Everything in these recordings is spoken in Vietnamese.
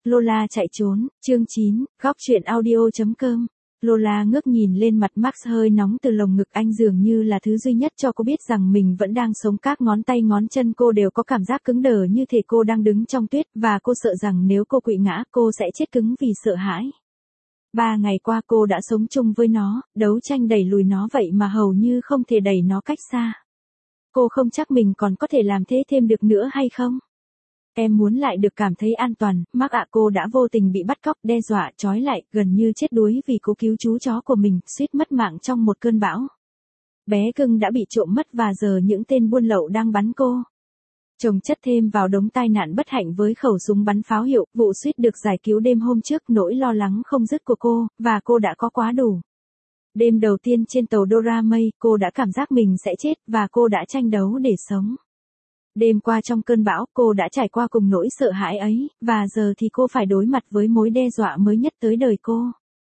Lola chạy trốn, chương 9, góc truyện audio.com. Lola ngước nhìn lên mặt Max hơi nóng từ lồng ngực anh dường như là thứ duy nhất cho cô biết rằng mình vẫn đang sống, các ngón tay ngón chân cô đều có cảm giác cứng đờ như thể cô đang đứng trong tuyết và cô sợ rằng nếu cô quỵ ngã cô sẽ chết cứng vì sợ hãi. 3 ngày qua cô đã sống chung với nó, đấu tranh đẩy lùi nó vậy mà hầu như không thể đẩy nó cách xa. Cô không chắc mình còn có thể làm thế thêm được nữa hay không. Em muốn lại được cảm thấy an toàn, Mark ạ. Cô đã vô tình bị bắt cóc, đe dọa, trói lại, gần như chết đuối vì cố cứu chú chó của mình, suýt mất mạng trong một cơn bão. Bé cưng đã bị trộm mất và giờ những tên buôn lậu đang bắn cô. Chồng chất thêm vào đống tai nạn bất hạnh với khẩu súng bắn pháo hiệu, vụ suýt được giải cứu đêm hôm trước, nỗi lo lắng không dứt của cô, và cô đã có quá đủ. Đêm đầu tiên trên tàu Dora May, cô đã cảm giác mình sẽ chết, và cô đã tranh đấu để sống. Đêm qua trong cơn bão, cô đã trải qua cùng nỗi sợ hãi ấy, và giờ thì cô phải đối mặt với mối đe dọa mới nhất tới đời cô.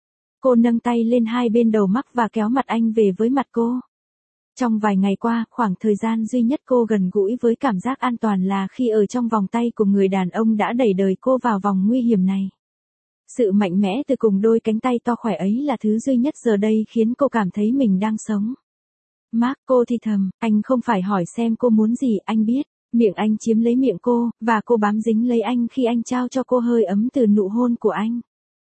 Cô nâng tay lên hai bên đầu Mark và kéo mặt anh về với mặt cô. Trong vài ngày qua, khoảng thời gian duy nhất cô gần gũi với cảm giác an toàn là khi ở trong vòng tay của người đàn ông đã đẩy đời cô vào vòng nguy hiểm này. Sự mạnh mẽ từ cùng đôi cánh tay to khỏe ấy là thứ duy nhất giờ đây khiến cô cảm thấy mình đang sống. Mark, cô thì thầm, anh không phải hỏi xem cô muốn gì, anh biết. Miệng anh chiếm lấy miệng cô, và cô bám dính lấy anh khi anh trao cho cô hơi ấm từ nụ hôn của anh.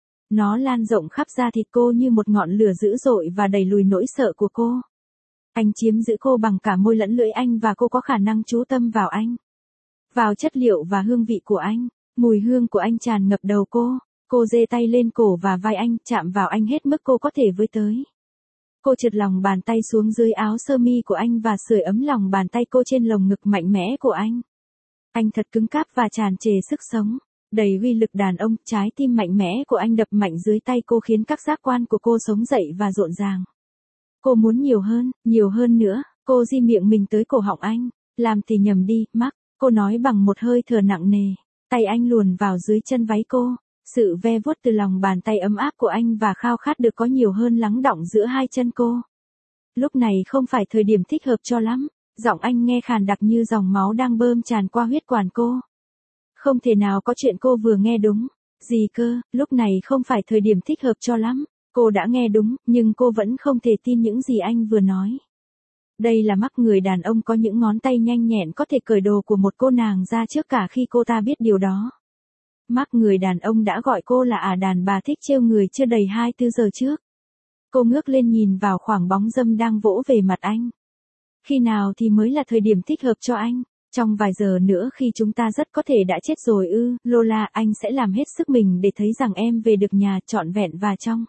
Nó lan rộng khắp da thịt cô như một ngọn lửa dữ dội và đẩy lùi nỗi sợ của cô. Anh chiếm giữ cô bằng cả môi lẫn lưỡi anh và cô có khả năng chú tâm vào anh. Vào chất liệu và hương vị của anh, mùi hương của anh tràn ngập đầu cô. Cô giơ tay lên cổ và vai anh, chạm vào anh hết mức cô có thể với tới. Cô trượt lòng bàn tay xuống dưới áo sơ mi của anh và sưởi ấm lòng bàn tay cô trên lồng ngực mạnh mẽ của anh. Anh thật cứng cáp và tràn trề sức sống, đầy uy lực đàn ông, trái tim mạnh mẽ của anh đập mạnh dưới tay cô khiến các giác quan của cô sống dậy và rộn ràng. Cô muốn nhiều hơn nữa, cô di miệng mình tới cổ họng anh, làm thì nhầm đi, Mark, cô nói bằng một hơi thở nặng nề, tay anh luồn vào dưới chân váy cô. Sự ve vuốt từ lòng bàn tay ấm áp của anh và khao khát được có nhiều hơn lắng đọng giữa hai chân cô. Lúc này không phải thời điểm thích hợp cho lắm, giọng anh nghe khàn đặc như dòng máu đang bơm tràn qua huyết quản cô. Không thể nào có chuyện cô vừa nghe đúng. Gì cơ, lúc này không phải thời điểm thích hợp cho lắm. Cô đã nghe đúng, nhưng cô vẫn không thể tin những gì anh vừa nói. Đây là Mark, người đàn ông có những ngón tay nhanh nhẹn có thể cởi đồ của một cô nàng ra trước cả khi cô ta biết điều đó. Mark, người đàn ông đã gọi cô là đàn bà thích trêu người chưa đầy 24 giờ trước. Cô ngước lên nhìn vào khoảng bóng râm đang vỗ về mặt anh. Khi nào thì mới là thời điểm thích hợp cho anh? Trong vài giờ nữa khi chúng ta rất có thể đã chết rồi ư? Lola, anh sẽ làm hết sức mình để thấy rằng em về được nhà trọn vẹn và trong.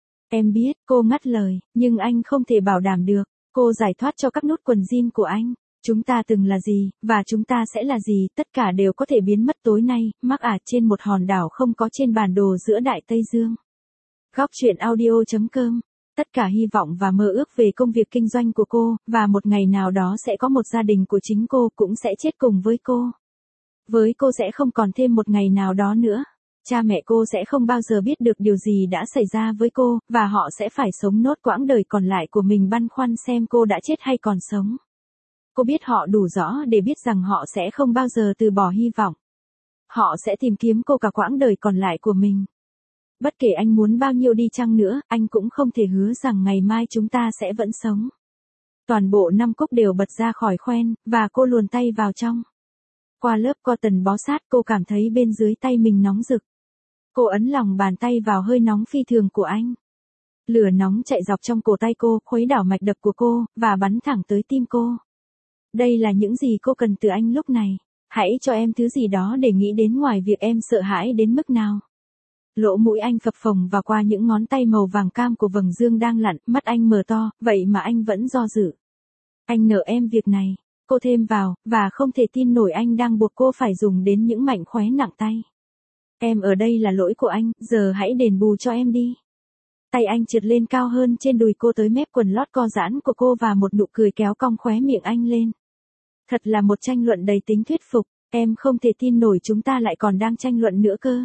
Em biết, cô ngắt lời, nhưng anh không thể bảo đảm được. Cô giải thoát cho các nút quần jean của anh. Chúng ta từng là gì, và chúng ta sẽ là gì, tất cả đều có thể biến mất tối nay, Mark trên một hòn đảo không có trên bản đồ giữa Đại Tây Dương. Góc truyện audio.com. Tất cả hy vọng và mơ ước về công việc kinh doanh của cô, và một ngày nào đó sẽ có một gia đình của chính cô cũng sẽ chết cùng với cô. Với cô sẽ không còn thêm một ngày nào đó nữa. Cha mẹ cô sẽ không bao giờ biết được điều gì đã xảy ra với cô, và họ sẽ phải sống nốt quãng đời còn lại của mình băn khoăn xem cô đã chết hay còn sống. Cô biết họ đủ rõ để biết rằng họ sẽ không bao giờ từ bỏ hy vọng. Họ sẽ tìm kiếm cô cả quãng đời còn lại của mình. Bất kể anh muốn bao nhiêu đi chăng nữa, anh cũng không thể hứa rằng ngày mai chúng ta sẽ vẫn sống. Toàn bộ 5 cúc đều bật ra khỏi khoen, và cô luồn tay vào trong. Qua lớp cotton bó sát, cô cảm thấy bên dưới tay mình nóng rực. Cô ấn lòng bàn tay vào hơi nóng phi thường của anh. Lửa nóng chạy dọc trong cổ tay cô, khuấy đảo mạch đập của cô, và bắn thẳng tới tim cô. Đây là những gì cô cần từ anh lúc này. Hãy cho em thứ gì đó để nghĩ đến ngoài việc em sợ hãi đến mức nào. Lỗ mũi anh phập phồng và qua những ngón tay màu vàng cam của vầng dương đang lặn, mắt anh mở to, vậy mà anh vẫn do dự. Anh nợ em việc này, cô thêm vào, và không thể tin nổi anh đang buộc cô phải dùng đến những mảnh khóe nặng tay. Em ở đây là lỗi của anh, giờ hãy đền bù cho em đi. Tay anh trượt lên cao hơn trên đùi cô tới mép quần lót co giãn của cô và một nụ cười kéo cong khóe miệng anh lên. Thật là một tranh luận đầy tính thuyết phục, em không thể tin nổi chúng ta lại còn đang tranh luận nữa cơ.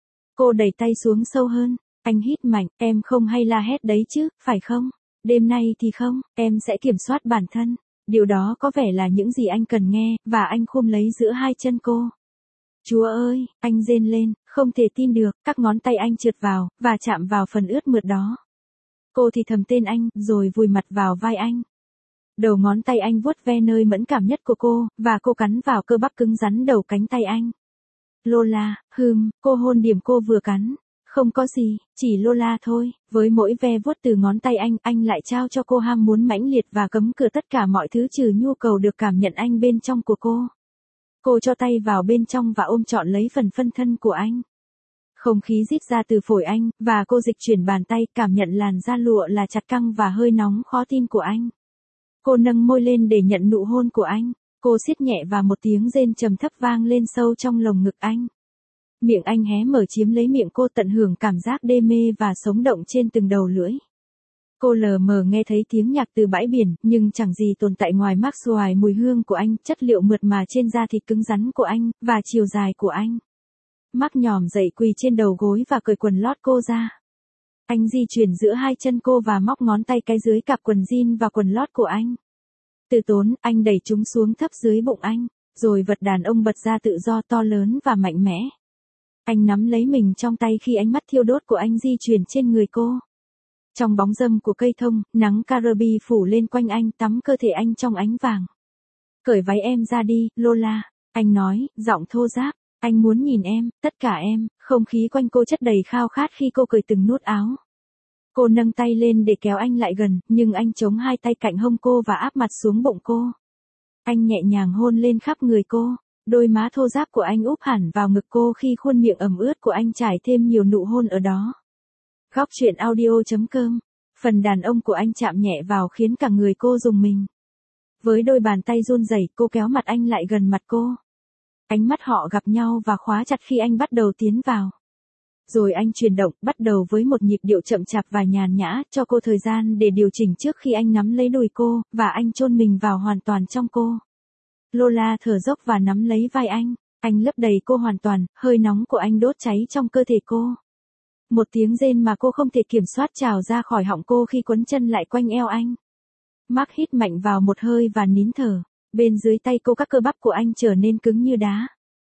Cô đẩy tay xuống sâu hơn, anh hít mạnh, em không hay la hét đấy chứ, phải không? Đêm nay thì không, em sẽ kiểm soát bản thân. Điều đó có vẻ là những gì anh cần nghe, và anh khum lấy giữa hai chân cô. Chúa ơi, anh rên lên, không thể tin được, các ngón tay anh trượt vào, và chạm vào phần ướt mượt đó. Cô thì thầm tên anh, rồi vùi mặt vào vai anh. Đầu ngón tay anh vuốt ve nơi mẫn cảm nhất của cô, và cô cắn vào cơ bắp cứng rắn đầu cánh tay anh. Lola, cô hôn điểm cô vừa cắn. Không có gì, chỉ Lola thôi, với mỗi ve vuốt từ ngón tay anh lại trao cho cô ham muốn mãnh liệt và cấm cửa tất cả mọi thứ trừ nhu cầu được cảm nhận anh bên trong của cô. Cô cho tay vào bên trong và ôm trọn lấy phần phân thân của anh. Không khí rít ra từ phổi anh, và cô dịch chuyển bàn tay cảm nhận làn da lụa là chặt căng và hơi nóng khó tin của anh. Cô nâng môi lên để nhận nụ hôn của anh. Cô siết nhẹ và một tiếng rên trầm thấp vang lên sâu trong lồng ngực anh. Miệng anh hé mở chiếm lấy miệng cô tận hưởng cảm giác đê mê và sống động trên từng đầu lưỡi. Cô lờ mờ nghe thấy tiếng nhạc từ bãi biển, nhưng chẳng gì tồn tại ngoài ngoài mùi hương của anh, chất liệu mượt mà trên da thịt cứng rắn của anh, và chiều dài của anh. Mark nhòm dậy quỳ trên đầu gối và cởi quần lót cô ra. Anh di chuyển giữa hai chân cô và móc ngón tay cái dưới cặp quần jean và quần lót của anh. Từ tốn, anh đẩy chúng xuống thấp dưới bụng anh, rồi vật đàn ông bật ra tự do to lớn và mạnh mẽ. Anh nắm lấy mình trong tay khi ánh mắt thiêu đốt của anh di chuyển trên người cô. Trong bóng râm của cây thông, nắng Caribe phủ lên quanh anh, tắm cơ thể anh trong ánh vàng. Cởi váy em ra đi, Lola, anh nói, giọng thô ráp. Anh muốn nhìn em, tất cả em. Không khí quanh cô chất đầy khao khát khi cô cởi từng nút áo. Cô nâng tay lên để kéo anh lại gần, nhưng anh chống hai tay cạnh hông cô và áp mặt xuống bụng cô. Anh nhẹ nhàng hôn lên khắp người cô. Đôi má thô ráp của anh úp hẳn vào ngực cô khi khuôn miệng ẩm ướt của anh trải thêm nhiều nụ hôn ở đó. Góc truyện audio.com. Phần đàn ông của anh chạm nhẹ vào khiến cả người cô rùng mình. Với đôi bàn tay run rẩy, cô kéo mặt anh lại gần mặt cô. Ánh mắt họ gặp nhau và khóa chặt khi anh bắt đầu tiến vào. Rồi anh chuyển động, bắt đầu với một nhịp điệu chậm chạp và nhàn nhã, cho cô thời gian để điều chỉnh trước khi anh nắm lấy đùi cô, và anh chôn mình vào hoàn toàn trong cô. Lola thở dốc và nắm lấy vai anh lấp đầy cô hoàn toàn, hơi nóng của anh đốt cháy trong cơ thể cô. Một tiếng rên mà cô không thể kiểm soát trào ra khỏi họng cô khi quấn chân lại quanh eo anh. Mark hít mạnh vào một hơi và nín thở. Bên dưới tay cô các cơ bắp của anh trở nên cứng như đá.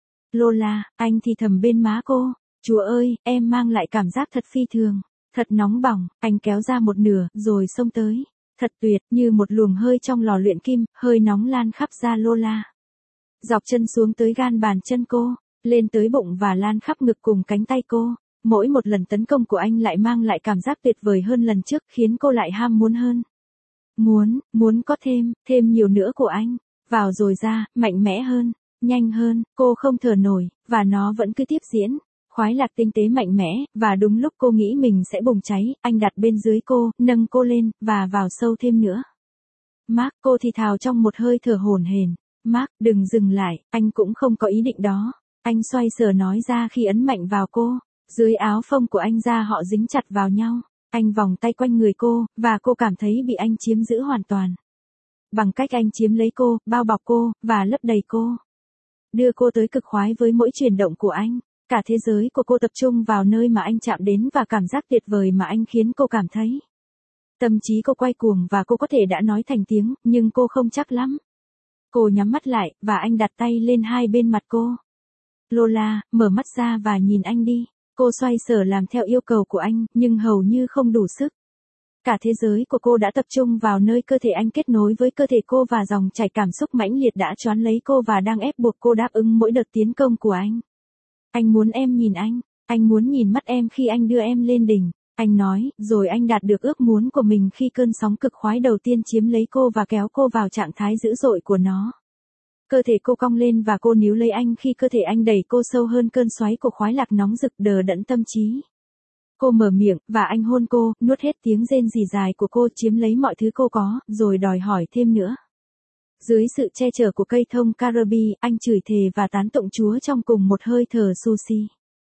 Lola, anh thì thầm bên má cô. Chúa ơi, em mang lại cảm giác thật phi thường. Thật nóng bỏng, anh kéo ra một nửa, rồi xông tới. Thật tuyệt, như một luồng hơi trong lò luyện kim, hơi nóng lan khắp da Lola. Dọc chân xuống tới gan bàn chân cô, lên tới bụng và lan khắp ngực cùng cánh tay cô. Mỗi một lần tấn công của anh lại mang lại cảm giác tuyệt vời hơn lần trước, khiến cô lại ham muốn hơn. Muốn có thêm nhiều nữa của anh. Vào rồi ra, mạnh mẽ hơn, nhanh hơn, cô không thở nổi, và nó vẫn cứ tiếp diễn. Khoái lạc tinh tế mạnh mẽ, và đúng lúc cô nghĩ mình sẽ bùng cháy, anh đặt bên dưới cô, nâng cô lên, và vào sâu thêm nữa. Mark, cô thì thào trong một hơi thở hổn hển. Mark, đừng dừng lại, anh cũng không có ý định đó. Anh xoay sở nói ra khi ấn mạnh vào cô. Dưới áo phông của anh da họ dính chặt vào nhau. Anh vòng tay quanh người cô, và cô cảm thấy bị anh chiếm giữ hoàn toàn. Bằng cách anh chiếm lấy cô, bao bọc cô, và lấp đầy cô. Đưa cô tới cực khoái với mỗi chuyển động của anh. Cả thế giới của cô tập trung vào nơi mà anh chạm đến và cảm giác tuyệt vời mà anh khiến cô cảm thấy. Tâm trí cô quay cuồng và cô có thể đã nói thành tiếng, nhưng cô không chắc lắm. Cô nhắm mắt lại, và anh đặt tay lên hai bên mặt cô. Lola, mở mắt ra và nhìn anh đi. Cô xoay sở làm theo yêu cầu của anh, nhưng hầu như không đủ sức. Cả thế giới của cô đã tập trung vào nơi cơ thể anh kết nối với cơ thể cô, và dòng chảy cảm xúc mãnh liệt đã choán lấy cô và đang ép buộc cô đáp ứng mỗi đợt tiến công của anh. Anh muốn em nhìn anh muốn nhìn mắt em khi anh đưa em lên đỉnh, anh nói, rồi anh đạt được ước muốn của mình khi cơn sóng cực khoái đầu tiên chiếm lấy cô và kéo cô vào trạng thái dữ dội của nó. Cơ thể cô cong lên và cô níu lấy anh khi cơ thể anh đẩy cô sâu hơn cơn xoáy của khoái lạc nóng rực đờ đẫn tâm trí. Cô mở miệng, và anh hôn cô, nuốt hết tiếng rên rỉ dài của cô, chiếm lấy mọi thứ cô có, rồi đòi hỏi thêm nữa. Dưới sự che chở của cây thông Caribe, anh chửi thề và tán tụng Chúa trong cùng một hơi thở sushi.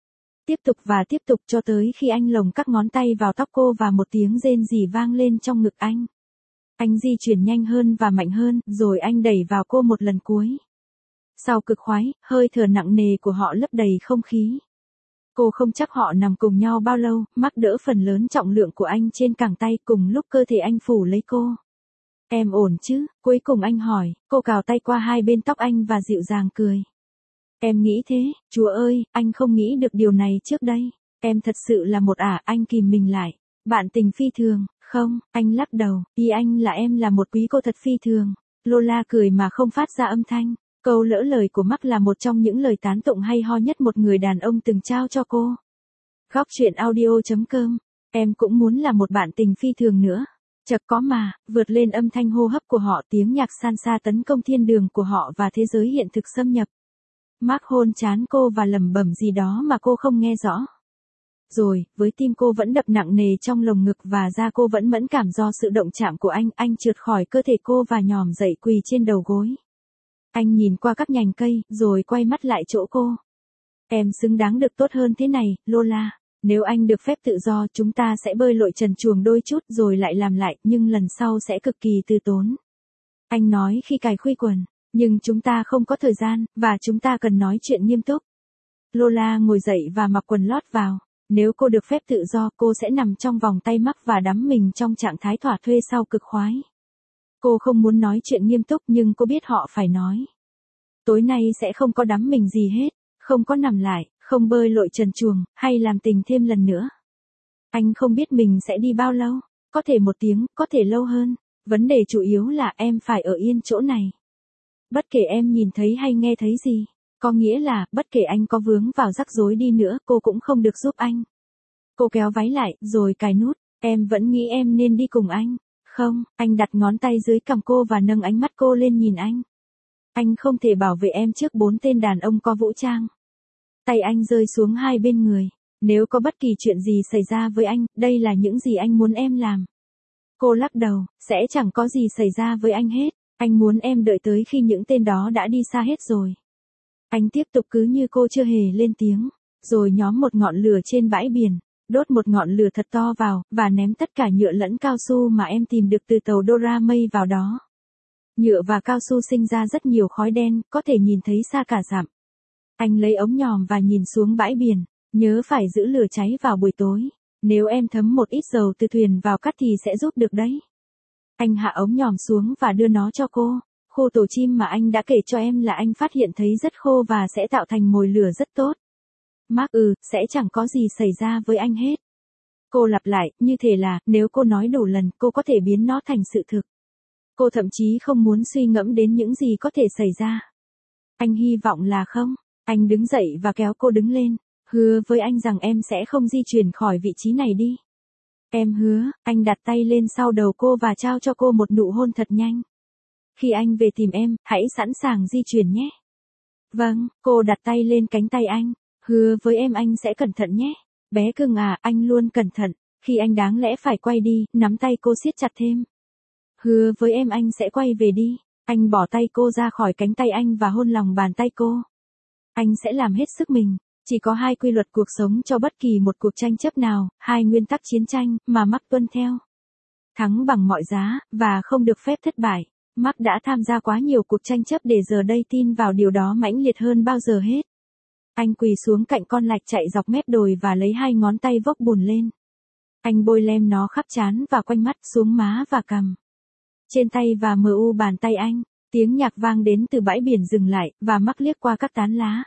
Tiếp tục cho tới khi anh lồng các ngón tay vào tóc cô và một tiếng rên rỉ vang lên trong ngực anh. Anh di chuyển nhanh hơn và mạnh hơn, rồi anh đẩy vào cô một lần cuối. Sau cực khoái, hơi thở nặng nề của họ lấp đầy không khí. Cô không chắc họ nằm cùng nhau bao lâu, Mark đỡ phần lớn trọng lượng của anh trên cẳng tay cùng lúc cơ thể anh phủ lấy cô. Em ổn chứ? Cuối cùng anh hỏi, cô cào tay qua hai bên tóc anh và dịu dàng cười. Em nghĩ thế, Chúa ơi, anh không nghĩ được điều này trước đây. Em thật sự là một anh kìm mình lại. Bạn tình phi thường, không, anh lắc đầu, ý anh là em là một quý cô thật phi thường. Lola cười mà không phát ra âm thanh. Câu lỡ lời của Mark là một trong những lời tán tụng hay ho nhất một người đàn ông từng trao cho cô. Góc truyện audio.com. Em cũng muốn là một bạn tình phi thường nữa. Chợt có mà, vượt lên âm thanh hô hấp của họ, tiếng nhạc salsa tấn công thiên đường của họ và thế giới hiện thực xâm nhập. Mark hôn trán cô và lẩm bẩm gì đó mà cô không nghe rõ. Rồi, với tim cô vẫn đập nặng nề trong lồng ngực và da cô vẫn mẫn cảm do sự động chạm của anh trượt khỏi cơ thể cô và nhòm dậy quỳ trên đầu gối. Anh nhìn qua các nhành cây, rồi quay mắt lại chỗ cô. Em xứng đáng được tốt hơn thế này, Lola. Nếu anh được phép tự do, chúng ta sẽ bơi lội trần truồng đôi chút rồi lại làm lại, nhưng lần sau sẽ cực kỳ từ tốn. Anh nói khi cài khuy quần, nhưng chúng ta không có thời gian, và chúng ta cần nói chuyện nghiêm túc. Lola ngồi dậy và mặc quần lót vào. Nếu cô được phép tự do, cô sẽ nằm trong vòng tay Mark và đắm mình trong trạng thái thỏa thuê sau cực khoái. Cô không muốn nói chuyện nghiêm túc nhưng cô biết họ phải nói. Tối nay sẽ không có đắm mình gì hết, không có nằm lại, không bơi lội trần truồng, hay làm tình thêm lần nữa. Anh không biết mình sẽ đi bao lâu, có thể 1 tiếng, có thể lâu hơn. Vấn đề chủ yếu là em phải ở yên chỗ này. Bất kể em nhìn thấy hay nghe thấy gì. Có nghĩa là, bất kể anh có vướng vào rắc rối đi nữa, cô cũng không được giúp anh. Cô kéo váy lại, rồi cài nút. Em vẫn nghĩ em nên đi cùng anh. Không, anh đặt ngón tay dưới cằm cô và nâng ánh mắt cô lên nhìn anh. Anh không thể bảo vệ em trước 4 tên đàn ông có vũ trang. Tay anh rơi xuống hai bên người. Nếu có bất kỳ chuyện gì xảy ra với anh, đây là những gì anh muốn em làm. Cô lắc đầu, sẽ chẳng có gì xảy ra với anh hết. Anh muốn em đợi tới khi những tên đó đã đi xa hết rồi. Anh tiếp tục cứ như cô chưa hề lên tiếng, rồi nhóm một ngọn lửa trên bãi biển, đốt một ngọn lửa thật to vào, và ném tất cả nhựa lẫn cao su mà em tìm được từ tàu Dora May vào đó. Nhựa và cao su sinh ra rất nhiều khói đen, có thể nhìn thấy xa cả dặm. Anh lấy ống nhòm và nhìn xuống bãi biển, nhớ phải giữ lửa cháy vào buổi tối. Nếu em thấm một ít dầu từ thuyền vào cát thì sẽ giúp được đấy. Anh hạ ống nhòm xuống và đưa nó cho cô. Khu tổ chim mà anh đã kể cho em là anh phát hiện thấy rất khô và sẽ tạo thành mồi lửa rất tốt. Mark sẽ chẳng có gì xảy ra với anh hết. Cô lặp lại, như thể là, nếu cô nói đủ lần, cô có thể biến nó thành sự thực. Cô thậm chí không muốn suy ngẫm đến những gì có thể xảy ra. Anh hy vọng là không. Anh đứng dậy và kéo cô đứng lên. Hứa với anh rằng em sẽ không di chuyển khỏi vị trí này đi. Em hứa. Anh đặt tay lên sau đầu cô và trao cho cô một nụ hôn thật nhanh. Khi anh về tìm em, hãy sẵn sàng di chuyển nhé. Vâng, cô đặt tay lên cánh tay anh. Hứa với em anh sẽ cẩn thận nhé. Bé cưng anh luôn cẩn thận. Khi anh đáng lẽ phải quay đi, nắm tay cô siết chặt thêm. Hứa với em anh sẽ quay về đi. Anh bỏ tay cô ra khỏi cánh tay anh và hôn lòng bàn tay cô. Anh sẽ làm hết sức mình. Chỉ có 2 quy luật cuộc sống cho bất kỳ một cuộc tranh chấp nào, 2 nguyên tắc chiến tranh mà Mark tuân theo. Thắng bằng mọi giá, và không được phép thất bại. Mark đã tham gia quá nhiều cuộc tranh chấp để giờ đây tin vào điều đó mãnh liệt hơn bao giờ hết. Anh quỳ xuống cạnh con lạch chạy dọc mép đồi và lấy 2 ngón tay vốc bùn lên. Anh bôi lem nó khắp trán và quanh mắt, xuống má và cằm. Trên tay và bàn tay anh, tiếng nhạc vang đến từ bãi biển dừng lại, và Mark liếc qua các tán lá.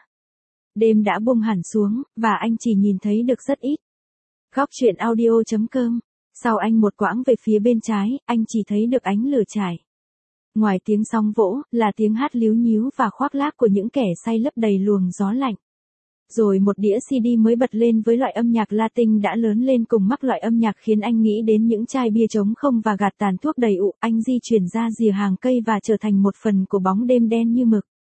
Đêm đã buông hẳn xuống, và anh chỉ nhìn thấy được rất ít. Góc truyện audio.com. Sau anh một quãng về phía bên trái, anh chỉ thấy được ánh lửa trải. Ngoài tiếng sóng vỗ, là tiếng hát líu nhíu và khoác lác của những kẻ say lấp đầy luồng gió lạnh. Rồi một đĩa CD mới bật lên với loại âm nhạc Latin đã lớn lên cùng Mark, loại âm nhạc khiến anh nghĩ đến những chai bia trống không và gạt tàn thuốc đầy ụ. Anh di chuyển ra rìa hàng cây và trở thành một phần của bóng đêm đen như mực.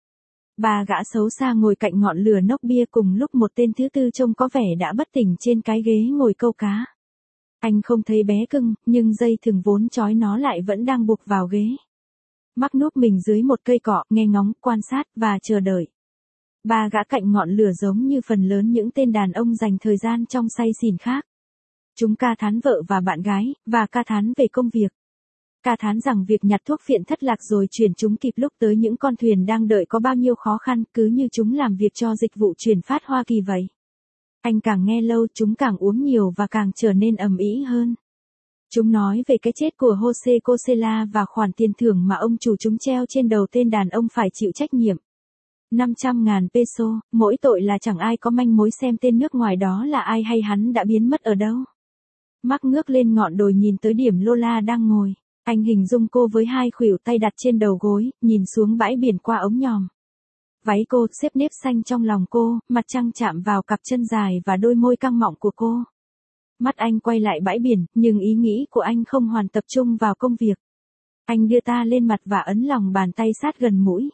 3 gã xấu xa ngồi cạnh ngọn lửa nốc bia cùng lúc một tên thứ tư trông có vẻ đã bất tỉnh trên cái ghế ngồi câu cá. Anh không thấy bé cưng, nhưng dây thừng vốn trói nó lại vẫn đang buộc vào ghế. Mark núp mình dưới một cây cọ, nghe ngóng, quan sát, và chờ đợi. 3 gã cạnh ngọn lửa giống như phần lớn những tên đàn ông dành thời gian trong say xỉn khác. Chúng ca thán vợ và bạn gái, và ca thán về công việc. Ca thán rằng việc nhặt thuốc phiện thất lạc rồi chuyển chúng kịp lúc tới những con thuyền đang đợi có bao nhiêu khó khăn, cứ như chúng làm việc cho dịch vụ chuyển phát Hoa Kỳ vậy. Anh càng nghe lâu, chúng càng uống nhiều và càng trở nên ầm ĩ hơn. Chúng nói về cái chết của Jose Cosella và khoản tiền thưởng mà ông chủ chúng treo trên đầu tên đàn ông phải chịu trách nhiệm. 500.000 peso, mỗi tội là chẳng ai có manh mối xem tên nước ngoài đó là ai hay hắn đã biến mất ở đâu. Mark ngước lên ngọn đồi nhìn tới điểm Lola đang ngồi. Anh hình dung cô với hai khuỷu tay đặt trên đầu gối, nhìn xuống bãi biển qua ống nhòm. Váy cô xếp nếp xanh trong lòng cô, mặt trăng chạm vào cặp chân dài và đôi môi căng mọng của cô. Mắt anh quay lại bãi biển, nhưng ý nghĩ của anh không hoàn tập trung vào công việc. Anh đưa ta lên mặt và ấn lòng bàn tay sát gần mũi.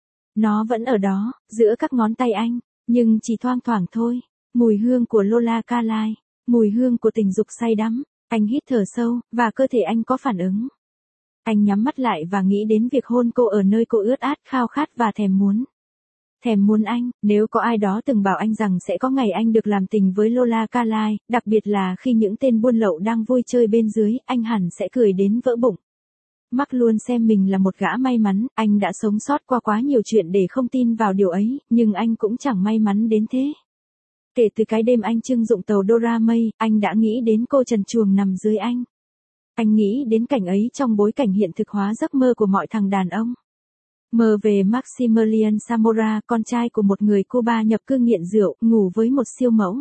Nó vẫn ở đó, giữa các ngón tay anh, nhưng chỉ thoang thoảng thôi. Mùi hương của Lola Carlyle, mùi hương của tình dục say đắm. Anh hít thở sâu, và cơ thể anh có phản ứng. Anh nhắm mắt lại và nghĩ đến việc hôn cô ở nơi cô ướt át, khao khát và thèm muốn. Thèm muốn anh, nếu có ai đó từng bảo anh rằng sẽ có ngày anh được làm tình với Lola Carlyle, đặc biệt là khi những tên buôn lậu đang vui chơi bên dưới, anh hẳn sẽ cười đến vỡ bụng. Mark luôn xem mình là một gã may mắn, anh đã sống sót qua quá nhiều chuyện để không tin vào điều ấy, nhưng anh cũng chẳng may mắn đến thế. Kể từ cái đêm anh trưng dụng tàu Dora May, anh đã nghĩ đến cô trần truồng nằm dưới anh. Anh nghĩ đến cảnh ấy trong bối cảnh hiện thực hóa giấc mơ của mọi thằng đàn ông. Mơ về Maximilian Zamora, con trai của một người Cuba nhập cư nghiện rượu, ngủ với một siêu mẫu.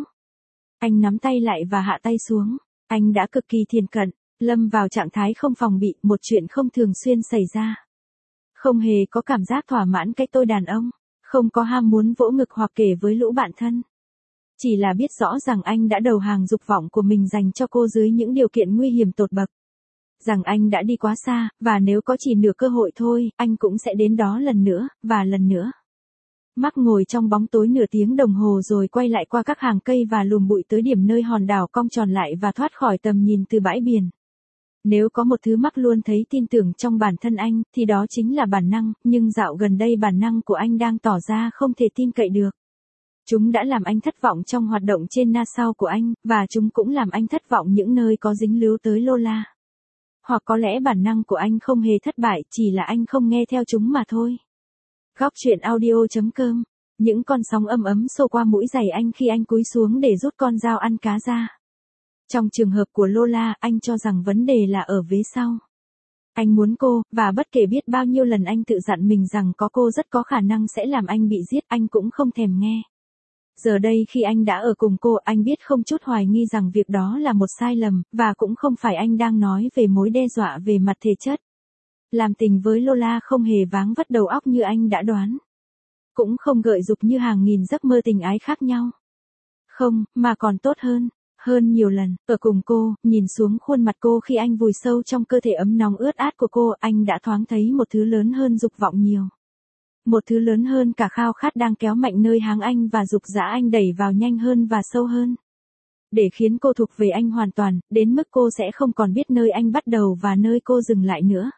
Anh nắm tay lại và hạ tay xuống. Anh đã cực kỳ thiền cận, lâm vào trạng thái không phòng bị, một chuyện không thường xuyên xảy ra. Không hề có cảm giác thỏa mãn cái tôi đàn ông, không có ham muốn vỗ ngực hoặc kể với lũ bạn thân. Chỉ là biết rõ rằng anh đã đầu hàng dục vọng của mình dành cho cô dưới những điều kiện nguy hiểm tột bậc. Rằng anh đã đi quá xa, và nếu có chỉ nửa cơ hội thôi, anh cũng sẽ đến đó lần nữa, và lần nữa. Mark ngồi trong bóng tối nửa tiếng đồng hồ rồi quay lại qua các hàng cây và lùm bụi tới điểm nơi hòn đảo cong tròn lại và thoát khỏi tầm nhìn từ bãi biển. Nếu có một thứ Mark luôn thấy tin tưởng trong bản thân anh, thì đó chính là bản năng, nhưng dạo gần đây bản năng của anh đang tỏ ra không thể tin cậy được. Chúng đã làm anh thất vọng trong hoạt động trên Nassau của anh, và chúng cũng làm anh thất vọng những nơi có dính líu tới Lola. Hoặc có lẽ bản năng của anh không hề thất bại, chỉ là anh không nghe theo chúng mà thôi. Góc truyện audio.com. Những con sóng ấm ấm xô qua mũi giày anh khi anh cúi xuống để rút con dao ăn cá ra. Trong trường hợp của Lola, anh cho rằng vấn đề là ở vế sau. Anh muốn cô, và bất kể biết bao nhiêu lần anh tự dặn mình rằng có cô rất có khả năng sẽ làm anh bị giết, anh cũng không thèm nghe. Giờ đây khi anh đã ở cùng cô, anh biết không chút hoài nghi rằng việc đó là một sai lầm, và cũng không phải anh đang nói về mối đe dọa về mặt thể chất. Làm tình với Lola không hề váng vất đầu óc như anh đã đoán. Cũng không gợi dục như hàng nghìn giấc mơ tình ái khác nhau. Không, mà còn tốt hơn nhiều lần, ở cùng cô, nhìn xuống khuôn mặt cô khi anh vùi sâu trong cơ thể ấm nóng ướt át của cô, anh đã thoáng thấy một thứ lớn hơn dục vọng nhiều. Một thứ lớn hơn cả khao khát đang kéo mạnh nơi háng anh và dục dã anh đẩy vào nhanh hơn và sâu hơn. Để khiến cô thuộc về anh hoàn toàn, đến mức cô sẽ không còn biết nơi anh bắt đầu và nơi cô dừng lại nữa.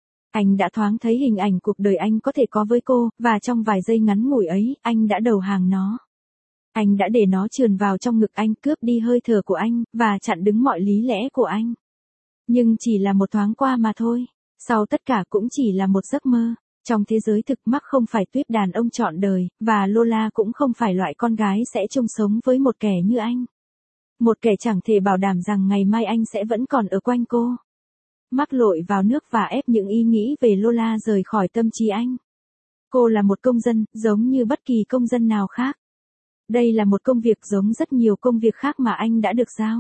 Anh đã thoáng thấy hình ảnh cuộc đời anh có thể có với cô, và trong vài giây ngắn ngủi ấy, anh đã đầu hàng nó. Anh đã để nó trườn vào trong ngực anh, cướp đi hơi thở của anh, và chặn đứng mọi lý lẽ của anh. Nhưng chỉ là một thoáng qua mà thôi. Sau tất cả cũng chỉ là một giấc mơ. Trong thế giới thực, Mark không phải tuyếp đàn ông trọn đời, và Lola cũng không phải loại con gái sẽ chung sống với một kẻ như anh. Một kẻ chẳng thể bảo đảm rằng ngày mai anh sẽ vẫn còn ở quanh cô. Mark lội vào nước và ép những ý nghĩ về Lola rời khỏi tâm trí anh. Cô là một công dân, giống như bất kỳ công dân nào khác. Đây là một công việc giống rất nhiều công việc khác mà anh đã được giao.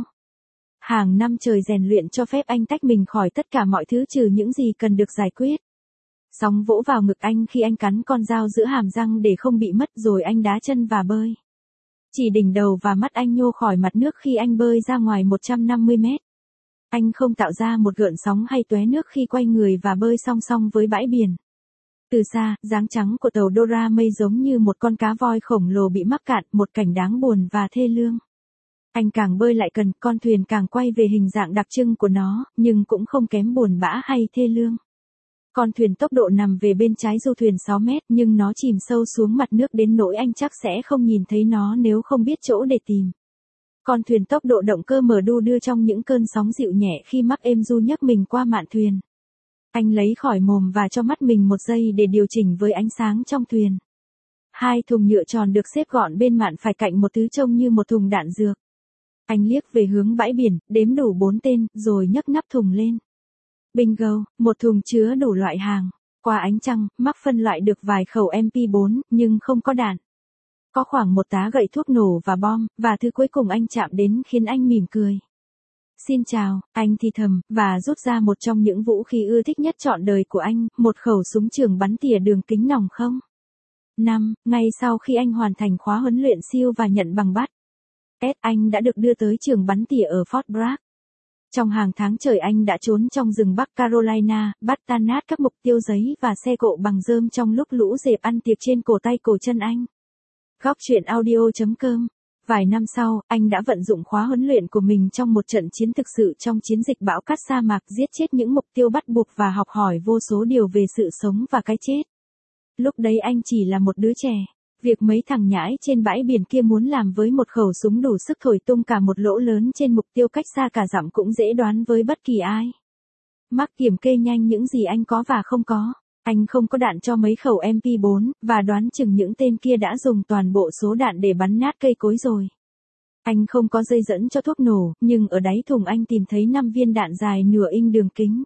Hàng năm trời rèn luyện cho phép anh tách mình khỏi tất cả mọi thứ trừ những gì cần được giải quyết. Sóng vỗ vào ngực anh khi anh cắn con dao giữa hàm răng để không bị mất, rồi anh đá chân và bơi. Chỉ đỉnh đầu và mắt anh nhô khỏi mặt nước khi anh bơi ra ngoài 150 mét. Anh không tạo ra một gợn sóng hay tóe nước khi quay người và bơi song song với bãi biển. Từ xa, dáng trắng của tàu Dora May giống như một con cá voi khổng lồ bị mắc cạn, một cảnh đáng buồn và thê lương. Anh càng bơi lại gần, con thuyền càng quay về hình dạng đặc trưng của nó, nhưng cũng không kém buồn bã hay thê lương. Con thuyền tốc độ nằm về bên trái du thuyền 6 mét, nhưng nó chìm sâu xuống mặt nước đến nỗi anh chắc sẽ không nhìn thấy nó nếu không biết chỗ để tìm. Con thuyền tốc độ động cơ mở đu đưa trong những cơn sóng dịu nhẹ khi Mark êm du nhấc mình qua mạn thuyền. Anh lấy khỏi mồm và cho mắt mình một giây để điều chỉnh với ánh sáng trong thuyền. 2 thùng nhựa tròn được xếp gọn bên mạn phải cạnh một thứ trông như một thùng đạn dược. Anh liếc về hướng bãi biển, đếm đủ 4 tên, rồi nhấc nắp thùng lên. Bingo, một thùng chứa đủ loại hàng. qua ánh trăng, Mark phân loại được vài khẩu MP4, nhưng không có đạn. Có khoảng một tá gậy thuốc nổ và bom, và thứ cuối cùng anh chạm đến khiến anh mỉm cười. Xin chào, anh thì thầm, và rút ra một trong những vũ khí ưa thích nhất trọn đời của anh, một khẩu súng trường bắn tỉa đường kính nòng không. Ngay sau khi anh hoàn thành khóa huấn luyện SEAL và nhận bằng bắt, anh đã được đưa tới trường bắn tỉa ở Fort Bragg. Trong hàng tháng trời anh đã trốn trong rừng Bắc Carolina, bắt tan nát các mục tiêu giấy và xe cộ bằng rơm trong lúc lũ dẹp ăn tiệc trên cổ tay cổ chân anh. Góc truyện audio.com. Vài năm sau, anh đã vận dụng khóa huấn luyện của mình trong một trận chiến thực sự trong chiến dịch bão cát sa mạc, giết chết những mục tiêu bắt buộc và học hỏi vô số điều về sự sống và cái chết. Lúc đấy anh chỉ là một đứa trẻ. Việc mấy thằng nhãi trên bãi biển kia muốn làm với một khẩu súng đủ sức thổi tung cả một lỗ lớn trên mục tiêu cách xa cả dặm cũng dễ đoán với bất kỳ ai. Mark kiểm kê nhanh những gì anh có và không có. Anh không có đạn cho mấy khẩu MP4, và đoán chừng những tên kia đã dùng toàn bộ số đạn để bắn nát cây cối rồi. Anh không có dây dẫn cho thuốc nổ, nhưng ở đáy thùng anh tìm thấy 5 viên đạn dài nửa inch đường kính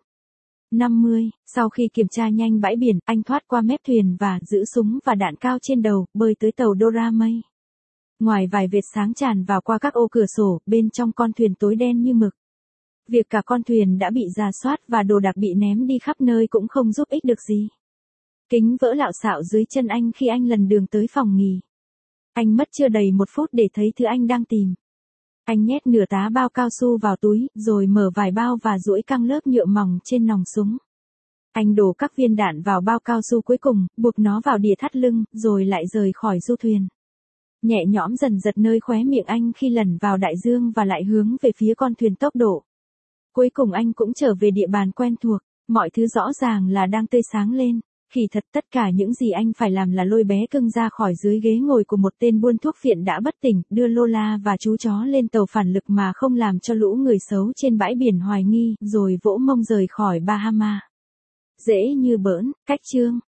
50. Sau khi kiểm tra nhanh bãi biển, anh thoát qua mép thuyền và giữ súng và đạn cao trên đầu, bơi tới tàu Dora May. Ngoài vài vệt sáng tràn vào qua các ô cửa sổ, bên trong con thuyền tối đen như mực. Việc cả con thuyền đã bị rà soát và đồ đạc bị ném đi khắp nơi cũng không giúp ích được gì. Kính vỡ lạo xạo dưới chân anh khi anh lần đường tới phòng nghỉ. Anh mất chưa đầy 1 phút để thấy thứ anh đang tìm. Anh nhét nửa tá bao cao su vào túi, rồi mở vài bao và duỗi căng lớp nhựa mỏng trên nòng súng. Anh đổ các viên đạn vào bao cao su cuối cùng, buộc nó vào đìa thắt lưng, rồi lại rời khỏi du thuyền. Nhẹ nhõm dần giật nơi khóe miệng anh khi lẩn vào đại dương và lại hướng về phía con thuyền tốc độ. Cuối cùng anh cũng trở về địa bàn quen thuộc, mọi thứ rõ ràng là đang tươi sáng lên. Kỳ thật tất cả những gì anh phải làm là lôi bé cưng ra khỏi dưới ghế ngồi của một tên buôn thuốc phiện đã bất tỉnh, đưa Lola và chú chó lên tàu phản lực mà không làm cho lũ người xấu trên bãi biển hoài nghi, rồi vỗ mông rời khỏi Bahama. Dễ như bỡn, cách chương.